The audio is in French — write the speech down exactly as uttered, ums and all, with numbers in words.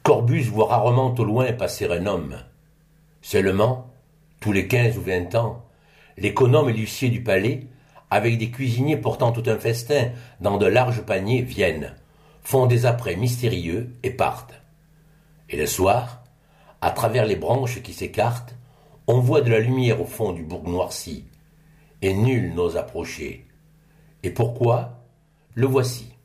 Corbus voit rarement au loin passer un homme. Seulement, tous les quinze ou vingt ans, l'économe et l'huissier du palais, avec des cuisiniers portant tout un festin dans de larges paniers, viennent, font des apprêts mystérieux et partent. Et le soir, à travers les branches qui s'écartent, on voit de la lumière au fond du bourg noirci, et nul n'ose approcher. Et pourquoi ? Le voici.